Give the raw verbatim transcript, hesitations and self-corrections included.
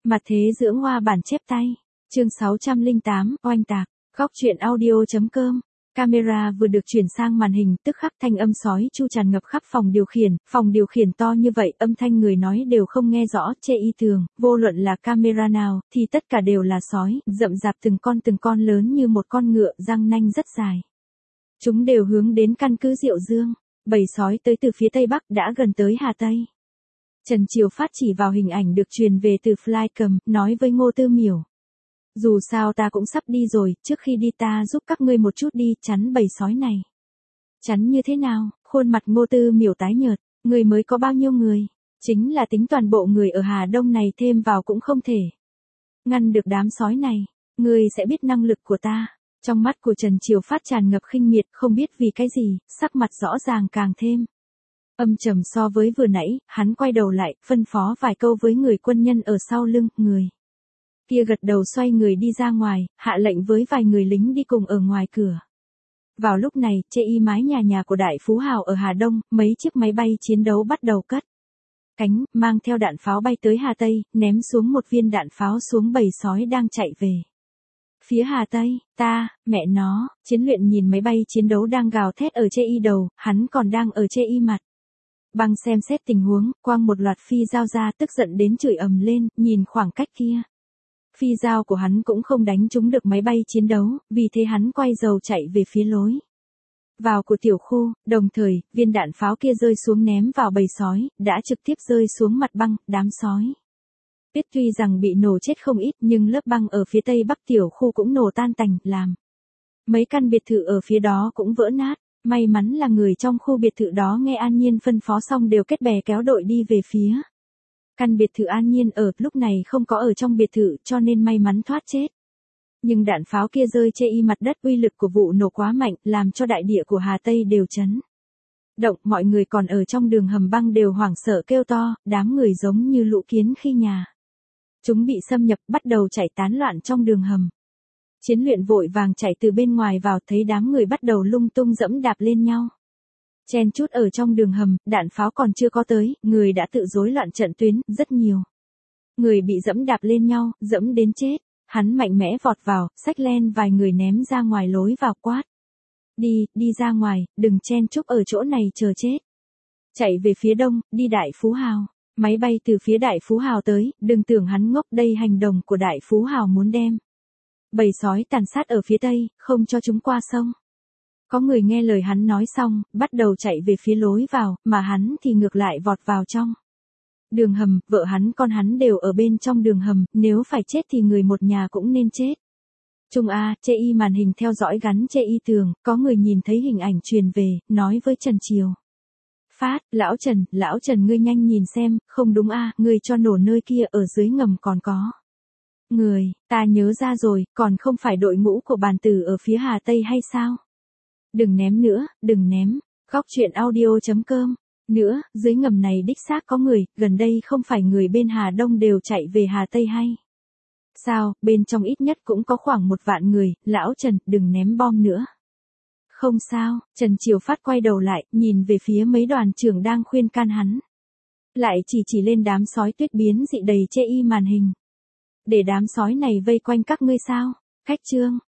Mặt thế dưỡng hoa bản chép tay. Chương sáu trăm lẻ tám, oanh tạc. Góc truyện audio.com. Camera vừa được chuyển sang màn hình, tức khắc thanh âm sói chu tràn ngập khắp phòng điều khiển, phòng điều khiển to như vậy, âm thanh người nói đều không nghe rõ, chê y tường, vô luận là camera nào, thì tất cả đều là sói, rậm rạp từng con từng con lớn như một con ngựa, răng nanh rất dài. Chúng đều hướng đến căn cứ Diệu Dương, bầy sói tới từ phía tây bắc đã gần tới Hà Tây. Trần Triều Phát chỉ vào hình ảnh được truyền về từ Flycam, nói với Ngô Tư Miểu. Dù sao ta cũng sắp đi rồi, trước khi đi ta giúp các ngươi một chút đi, chắn bầy sói này. Chắn như thế nào? Khuôn mặt Ngô Tư Miểu tái nhợt, người mới có bao nhiêu người? Chính là tính toàn bộ người ở Hà Đông này thêm vào cũng không thể. Ngăn được đám sói này, ngươi sẽ biết năng lực của ta. Trong mắt của Trần Triều Phát tràn ngập khinh miệt, không biết vì cái gì, sắc mặt rõ ràng càng thêm âm trầm so với vừa nãy, hắn quay đầu lại, phân phó vài câu với người quân nhân ở sau lưng, người kia gật đầu xoay người đi ra ngoài, hạ lệnh với vài người lính đi cùng ở ngoài cửa. Vào lúc này, chê y mái nhà nhà của Đại Phú Hào ở Hà Đông, mấy chiếc máy bay chiến đấu bắt đầu cất cánh, mang theo đạn pháo bay tới Hà Tây, ném xuống một viên đạn pháo xuống bầy sói đang chạy về phía Hà Tây. Ta, mẹ nó, Chiến Luyện nhìn máy bay chiến đấu đang gào thét ở chê y đầu, hắn còn đang ở chê y mặt băng xem xét tình huống, quang một loạt phi dao ra, tức giận đến chửi ầm lên, nhìn khoảng cách kia. Phi dao của hắn cũng không đánh trúng được máy bay chiến đấu, vì thế hắn quay dầu chạy về phía lối vào của tiểu khu, đồng thời, viên đạn pháo kia rơi xuống ném vào bầy sói, đã trực tiếp rơi xuống mặt băng, đám sói biết tuy rằng bị nổ chết không ít nhưng lớp băng ở phía tây bắc tiểu khu cũng nổ tan tành, làm mấy căn biệt thự ở phía đó cũng vỡ nát. May mắn là người trong khu biệt thự đó nghe An Nhiên phân phó xong đều kết bè kéo đội đi về phía căn biệt thự An Nhiên ở, lúc này không có ở trong biệt thự cho nên may mắn thoát chết. Nhưng đạn pháo kia rơi chê y mặt đất, uy lực của vụ nổ quá mạnh, làm cho đại địa của Hà Tây đều chấn động, mọi người còn ở trong đường hầm băng đều hoảng sợ kêu to, đám người giống như lũ kiến khi nhà chúng bị xâm nhập, bắt đầu chạy tán loạn trong đường hầm. Chiến Luyện vội vàng chạy từ bên ngoài vào, thấy đám người bắt đầu lung tung dẫm đạp lên nhau. Chen chút ở trong đường hầm, đạn pháo còn chưa có tới, người đã tự rối loạn trận tuyến, rất nhiều người bị dẫm đạp lên nhau, dẫm đến chết. Hắn mạnh mẽ vọt vào, xách len vài người ném ra ngoài lối vào, quát. Đi, đi ra ngoài, đừng chen chúc ở chỗ này chờ chết. Chạy về phía đông, đi Đại Phú Hào. Máy bay từ phía Đại Phú Hào tới, đừng tưởng hắn ngốc, đây hành động của Đại Phú Hào muốn đem bầy sói tàn sát ở phía tây, không cho chúng qua sông. Có người nghe lời hắn nói xong, bắt đầu chạy về phía lối vào, mà hắn thì ngược lại vọt vào trong đường hầm, vợ hắn con hắn đều ở bên trong đường hầm, nếu phải chết thì người một nhà cũng nên chết. Trung A, chê y màn hình theo dõi gắn chê y tường, có người nhìn thấy hình ảnh truyền về, nói với Trần Triều Phát, lão Trần, lão Trần ngươi nhanh nhìn xem, không đúng a, ngươi cho nổ nơi kia ở dưới ngầm còn có người, ta nhớ ra rồi, còn không phải đội ngũ của bàn tử ở phía Hà Tây hay sao? Đừng ném nữa, đừng ném. Góc truyện audio.com. Nữa, dưới ngầm này đích xác có người, gần đây không phải người bên Hà Đông đều chạy về Hà Tây hay sao? Bên trong ít nhất cũng có khoảng một vạn người, lão Trần, đừng ném bom nữa. Không sao, Trần Triều Phát quay đầu lại, nhìn về phía mấy đoàn trưởng đang khuyên can hắn. Lại chỉ chỉ lên đám sói tuyết biến dị đầy chê y màn hình. Để đám sói này vây quanh các ngươi sao? Khách trương,